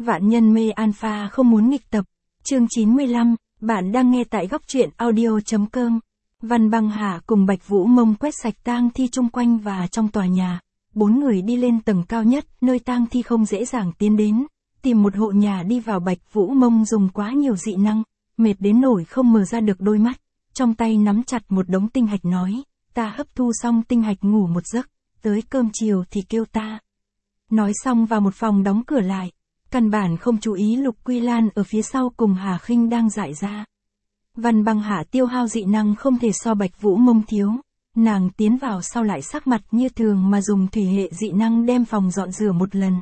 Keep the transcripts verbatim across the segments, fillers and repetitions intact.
Vạn nhân mê alpha không muốn nghịch tập. Chương chín mươi lăm, bạn đang nghe tại góc truyện audio.com. Văn Băng Hạ cùng Bạch Vũ Mông quét sạch tang thi chung quanh và trong tòa nhà. Bốn người đi lên tầng cao nhất, nơi tang thi không dễ dàng tiến đến. Tìm một hộ nhà đi vào. Bạch Vũ Mông dùng quá nhiều dị năng, mệt đến nổi không mở ra được đôi mắt. Trong tay nắm chặt một đống tinh hạch nói, ta hấp thu xong tinh hạch ngủ một giấc, tới cơm chiều thì kêu ta. Nói xong vào một phòng đóng cửa lại. Căn bản không chú ý Lục Quy Lan ở phía sau cùng Hà Khinh đang dại ra. Văn Băng Hạ tiêu hao dị năng không thể so Bạch Vũ Mông thiếu. Nàng tiến vào sau lại sắc mặt như thường mà dùng thủy hệ dị năng đem phòng dọn rửa một lần.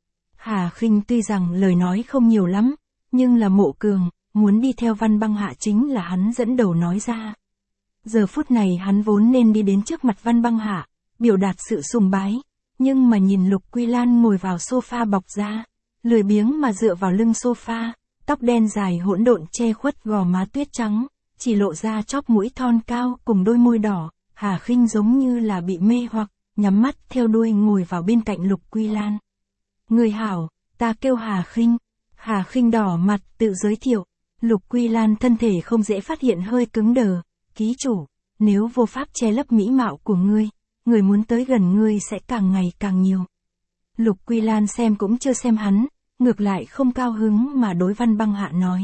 Hà Khinh tuy rằng lời nói không nhiều lắm, nhưng là Mộ Cường, muốn đi theo Văn Băng Hạ chính là hắn dẫn đầu nói ra. Giờ phút này hắn vốn nên đi đến trước mặt Văn Băng Hạ, biểu đạt sự sùng bái, nhưng mà nhìn Lục Quy Lan ngồi vào sofa bọc da, lười biếng mà dựa vào lưng sofa, tóc đen dài hỗn độn che khuất gò má tuyết trắng, chỉ lộ ra chóp mũi thon cao cùng đôi môi đỏ, Hà Khinh giống như là bị mê hoặc, nhắm mắt theo đuôi ngồi vào bên cạnh Lục Quy Lan. Người hảo, ta kêu Hà Khinh. Hà Khinh đỏ mặt tự giới thiệu. Lục Quy Lan thân thể không dễ phát hiện hơi cứng đờ. Ký chủ, nếu vô pháp che lấp mỹ mạo của ngươi, người muốn tới gần ngươi sẽ càng ngày càng nhiều. Lục Quy Lan xem cũng chưa xem hắn, ngược lại không cao hứng mà đối Văn Băng Hạ nói.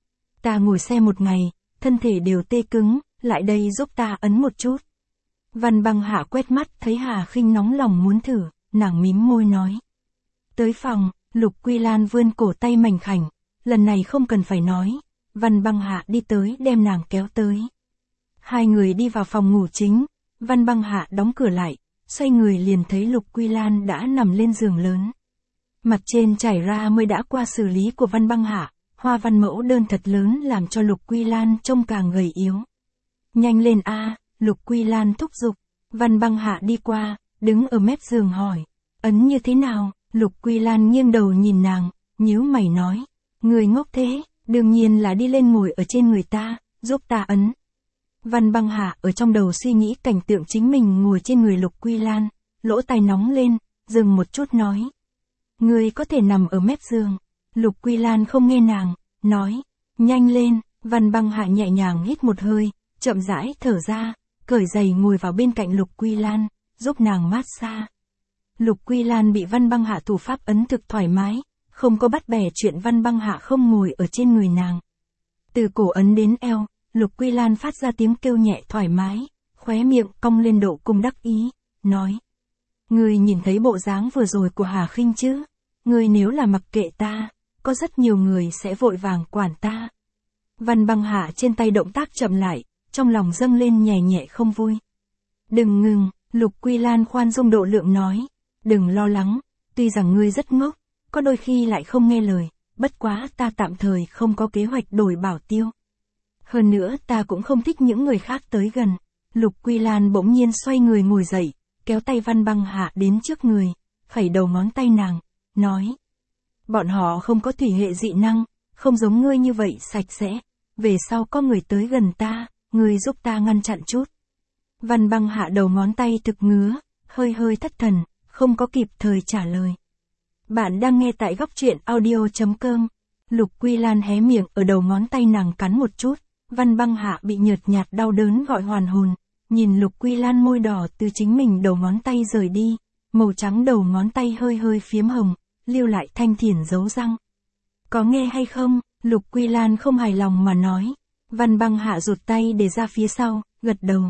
Ta ngồi xe một ngày, thân thể đều tê cứng, lại đây giúp ta ấn một chút. Văn Băng Hạ quét mắt thấy Hà Khinh nóng lòng muốn thử, nàng mím môi nói. Tới phòng, Lục Quy Lan vươn cổ tay mảnh khảnh, lần này không cần phải nói, Văn Băng Hạ đi tới đem nàng kéo tới. Hai người đi vào phòng ngủ chính, Văn Băng Hạ đóng cửa lại, xoay người liền thấy Lục Quy Lan đã nằm lên giường lớn. Mặt trên trải ra mới đã qua xử lý của Văn Băng Hạ, hoa văn mẫu đơn thật lớn làm cho Lục Quy Lan trông càng gầy yếu. Nhanh lên a, Lục Quy Lan thúc giục. Văn Băng Hạ đi qua, đứng ở mép giường hỏi, ấn như thế nào? Lục Quy Lan nghiêng đầu nhìn nàng, nhíu mày nói, người ngốc thế, đương nhiên là đi lên ngồi ở trên người ta, giúp ta ấn. Văn Băng Hạ ở trong đầu suy nghĩ cảnh tượng chính mình ngồi trên người Lục Quy Lan, lỗ tai nóng lên, dừng một chút nói. Người có thể nằm ở mép giường. Lục Quy Lan không nghe nàng, nói, nhanh lên. Văn Băng Hạ nhẹ nhàng hít một hơi, chậm rãi thở ra, cởi giày ngồi vào bên cạnh Lục Quy Lan, giúp nàng mát xa. Lục Quy Lan bị Văn Băng Hạ thủ pháp ấn thực thoải mái, không có bắt bẻ chuyện Văn Băng Hạ không ngồi ở trên người nàng. Từ cổ ấn đến eo, Lục Quy Lan phát ra tiếng kêu nhẹ thoải mái, khóe miệng cong lên độ cung đắc ý, nói. Ngươi nhìn thấy bộ dáng vừa rồi của Hà Khinh chứ? Ngươi nếu là mặc kệ ta, có rất nhiều người sẽ vội vàng quản ta. Văn Băng Hạ trên tay động tác chậm lại, trong lòng dâng lên nhẹ nhẹ không vui. Đừng ngừng, Lục Quy Lan khoan dung độ lượng nói. Đừng lo lắng, tuy rằng ngươi rất ngốc, có đôi khi lại không nghe lời, bất quá ta tạm thời không có kế hoạch đổi bảo tiêu. Hơn nữa ta cũng không thích những người khác tới gần. Lục Quy Lan bỗng nhiên xoay người ngồi dậy, kéo tay Văn Băng Hạ đến trước người, phẩy đầu ngón tay nàng, nói. Bọn họ không có thủy hệ dị năng, không giống ngươi như vậy sạch sẽ, về sau có người tới gần ta, ngươi giúp ta ngăn chặn chút. Văn Băng Hạ đầu ngón tay thực ngứa, hơi hơi thất thần, không có kịp thời trả lời. Bạn đang nghe tại góc truyện audio.com. Lục Quy Lan hé miệng ở đầu ngón tay nàng cắn một chút, Văn Băng Hạ bị nhợt nhạt đau đớn gọi hoàn hồn, nhìn Lục Quy Lan môi đỏ từ chính mình đầu ngón tay rời đi, màu trắng đầu ngón tay hơi hơi phiếm hồng, lưu lại thanh thiển dấu răng. Có nghe hay không? Lục Quy Lan không hài lòng mà nói. Văn Băng Hạ rụt tay để ra phía sau, gật đầu.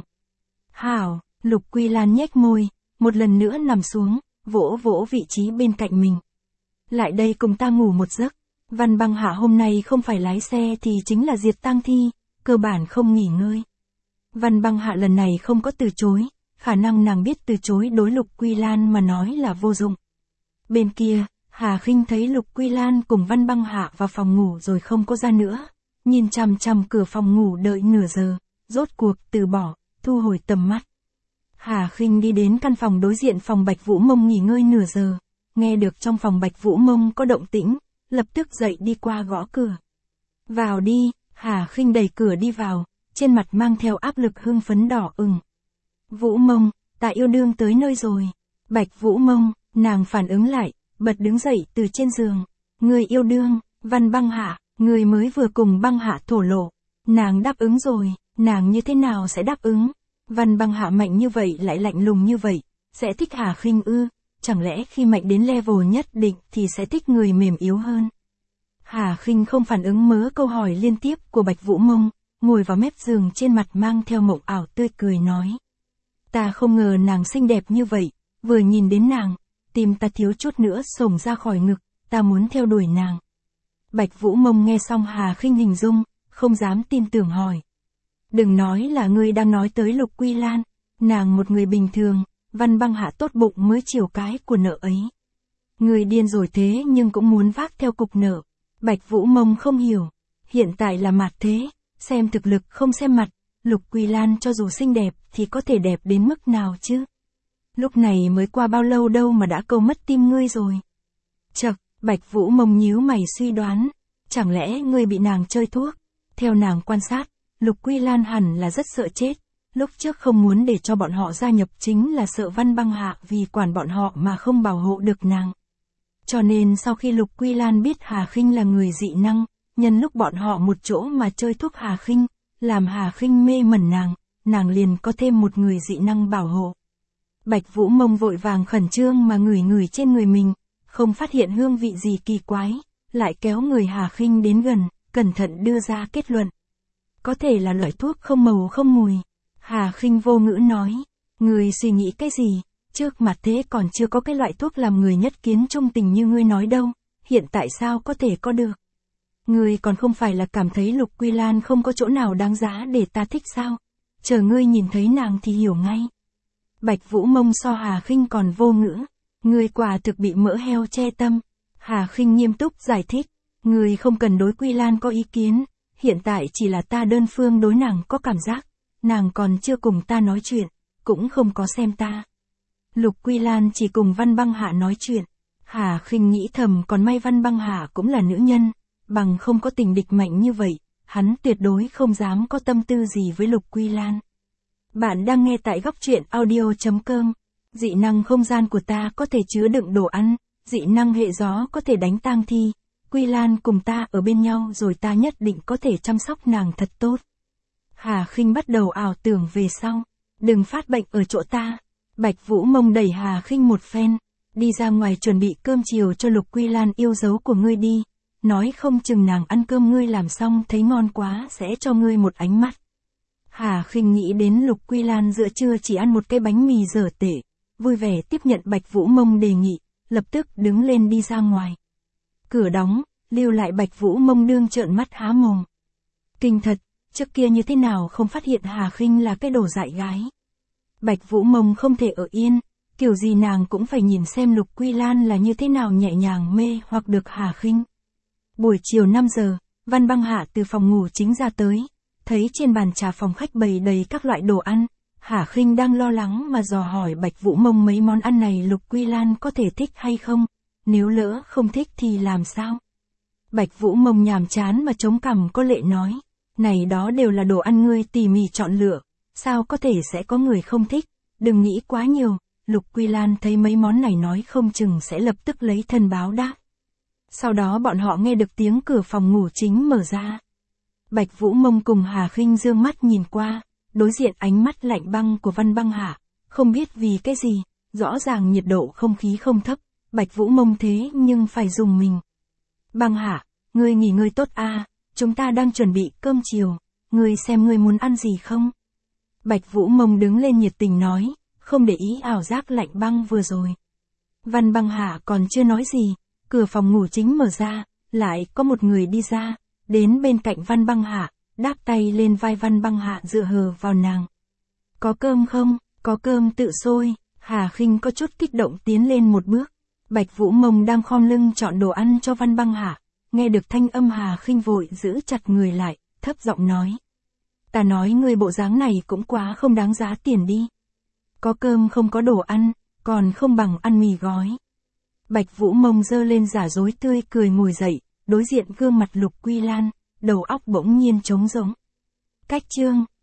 Hảo, Lục Quy Lan nhếch môi, một lần nữa nằm xuống, vỗ vỗ vị trí bên cạnh mình. Lại đây cùng ta ngủ một giấc. Văn Băng Hạ hôm nay không phải lái xe thì chính là diệt tang thi, cơ bản không nghỉ ngơi. Văn Băng Hạ lần này không có từ chối, khả năng nàng biết từ chối đối Lục Quy Lan mà nói là vô dụng. Bên kia, Hà Khinh thấy Lục Quy Lan cùng Văn Băng Hạ vào phòng ngủ rồi không có ra nữa, nhìn chằm chằm cửa phòng ngủ đợi nửa giờ, rốt cuộc từ bỏ, thu hồi tầm mắt. Hà Khinh đi đến căn phòng đối diện phòng Bạch Vũ Mông nghỉ ngơi nửa giờ, nghe được trong phòng Bạch Vũ Mông có động tĩnh, lập tức dậy đi qua gõ cửa. Vào đi. Hà Khinh đẩy cửa đi vào, trên mặt mang theo áp lực hưng phấn đỏ ửng. Vũ Mông, ta yêu đương tới nơi rồi. Bạch Vũ Mông, nàng phản ứng lại, bật đứng dậy từ trên giường, Người yêu đương, Văn Băng Hạ, người mới vừa cùng Băng Hạ thổ lộ. Nàng đáp ứng rồi, nàng như thế nào sẽ đáp ứng? Văn Băng Hạ mạnh như vậy lại lạnh lùng như vậy, sẽ thích Hà Khinh ư? Chẳng lẽ khi mạnh đến level nhất định thì sẽ thích người mềm yếu hơn? Hà Khinh không phản ứng mớ câu hỏi liên tiếp của Bạch Vũ Mông, ngồi vào mép giường trên mặt mang theo mộng ảo tươi cười nói. Ta không ngờ nàng xinh đẹp như vậy, vừa nhìn đến nàng, tim ta thiếu chút nữa xổng ra khỏi ngực, ta muốn theo đuổi nàng. Bạch Vũ Mông nghe xong Hà Khinh hình dung, không dám tin tưởng hỏi. Đừng nói là ngươi đang nói tới Lục Quy Lan, nàng một người bình thường, Văn Băng Hạ tốt bụng mới chiều cái của nợ ấy. Ngươi điên rồi thế nhưng cũng muốn vác theo cục nợ. Bạch Vũ Mông không hiểu, hiện tại là mặt thế, xem thực lực không xem mặt, Lục Quy Lan cho dù xinh đẹp thì có thể đẹp đến mức nào chứ? Lúc này mới qua bao lâu đâu mà đã câu mất tim ngươi rồi. Chậc, Bạch Vũ Mông nhíu mày suy đoán, chẳng lẽ ngươi bị nàng chơi thuốc? Theo nàng quan sát, Lục Quy Lan hẳn là rất sợ chết, lúc trước không muốn để cho bọn họ gia nhập chính là sợ Văn Băng Hạ vì quản bọn họ mà không bảo hộ được nàng. Cho nên sau khi Lục Quy Lan biết Hà Khinh là người dị năng, nhân lúc bọn họ một chỗ mà chơi thuốc Hà Khinh, làm Hà Khinh mê mẩn nàng, nàng liền có thêm một người dị năng bảo hộ. Bạch Vũ Mông vội vàng khẩn trương mà ngửi ngửi trên người mình, không phát hiện hương vị gì kỳ quái, lại kéo người Hà Khinh đến gần, cẩn thận đưa ra kết luận. Có thể là loại thuốc không màu không mùi. Hà Khinh vô ngữ nói, người suy nghĩ cái gì, trước mặt thế còn chưa có cái loại thuốc làm người nhất kiến trung tình như ngươi nói đâu, hiện tại sao có thể có được. Ngươi còn không phải là cảm thấy Lục Quy Lan không có chỗ nào đáng giá để ta thích sao, chờ ngươi nhìn thấy nàng thì hiểu ngay. Bạch Vũ Mông so Hà Khinh còn vô ngữ, ngươi quả thực bị mỡ heo che tâm. Hà Khinh nghiêm túc giải thích, ngươi không cần đối Quy Lan có ý kiến, hiện tại chỉ là ta đơn phương đối nàng có cảm giác, nàng còn chưa cùng ta nói chuyện, cũng không có xem ta. Lục Quy Lan chỉ cùng Văn Băng Hạ nói chuyện. Hà Khinh nghĩ thầm còn may Văn Băng Hạ cũng là nữ nhân, bằng không có tình địch mạnh như vậy, hắn tuyệt đối không dám có tâm tư gì với Lục Quy Lan. Bạn đang nghe tại góc truyện audio chấm com. Dị năng không gian của ta có thể chứa đựng đồ ăn, dị năng hệ gió có thể đánh tang thi. Quy Lan cùng ta ở bên nhau rồi ta nhất định có thể chăm sóc nàng thật tốt. Hà Khinh bắt đầu ảo tưởng về sau. Đừng phát bệnh ở chỗ ta. Bạch Vũ Mông đẩy Hà Khinh một phen. Đi ra ngoài chuẩn bị cơm chiều cho Lục Quy Lan yêu dấu của ngươi đi. Nói không chừng nàng ăn cơm ngươi làm xong thấy ngon quá sẽ cho ngươi một ánh mắt. Hà Khinh nghĩ đến Lục Quy Lan giữa trưa chỉ ăn một cái bánh mì dở tệ. Vui vẻ tiếp nhận Bạch Vũ Mông đề nghị, lập tức đứng lên đi ra ngoài. Cửa đóng, lưu lại Bạch Vũ Mông đương trợn mắt há mồm. Kinh thật, trước kia như thế nào không phát hiện Hà Khinh là cái đồ dại gái. Bạch Vũ Mông không thể ở yên, kiểu gì nàng cũng phải nhìn xem Lục Quy Lan là như thế nào nhẹ nhàng mê hoặc được Hà Khinh. Buổi chiều năm giờ, Văn Băng Hạ từ phòng ngủ chính ra tới, thấy trên bàn trà phòng khách bày đầy các loại đồ ăn. Hà Khinh đang lo lắng mà dò hỏi Bạch Vũ Mông mấy món ăn này Lục Quy Lan có thể thích hay không, nếu lỡ không thích thì làm sao. Bạch Vũ Mông nhàm chán mà chống cằm có lệ nói, này đó đều là đồ ăn ngươi tỉ mỉ chọn lựa, sao có thể sẽ có người không thích, đừng nghĩ quá nhiều. Lục Quy Lan thấy mấy món này nói không chừng sẽ lập tức lấy thân báo đáp. Sau đó bọn họ nghe được tiếng cửa phòng ngủ chính mở ra. Bạch Vũ Mông cùng Hà Khinh dương mắt nhìn qua, đối diện ánh mắt lạnh băng của Văn Băng Hạ, không biết vì cái gì, rõ ràng nhiệt độ không khí không thấp, Bạch Vũ Mông thế nhưng phải dùng mình. Băng Hạ, ngươi nghỉ ngơi tốt à, chúng ta đang chuẩn bị cơm chiều, ngươi xem ngươi muốn ăn gì không? Bạch Vũ Mông đứng lên nhiệt tình nói, không để ý ảo giác lạnh băng vừa rồi. Văn Băng Hạ còn chưa nói gì, cửa phòng ngủ chính mở ra, lại có một người đi ra, đến bên cạnh Văn Băng Hạ, đáp tay lên vai Văn Băng Hạ dựa hờ vào nàng. Có cơm không? Có cơm tự sôi. Hà Khinh có chút kích động tiến lên một bước. Bạch Vũ Mông đang khom lưng chọn đồ ăn cho Văn Băng Hạ, nghe được thanh âm Hà Khinh vội giữ chặt người lại, thấp giọng nói. Ta nói người bộ dáng này cũng quá không đáng giá tiền đi. Có cơm không có đồ ăn, còn không bằng ăn mì gói. Bạch Vũ Mông giơ lên giả dối tươi cười ngồi dậy, đối diện gương mặt Lục Quy Lan, đầu óc bỗng nhiên trống rỗng. Cách chương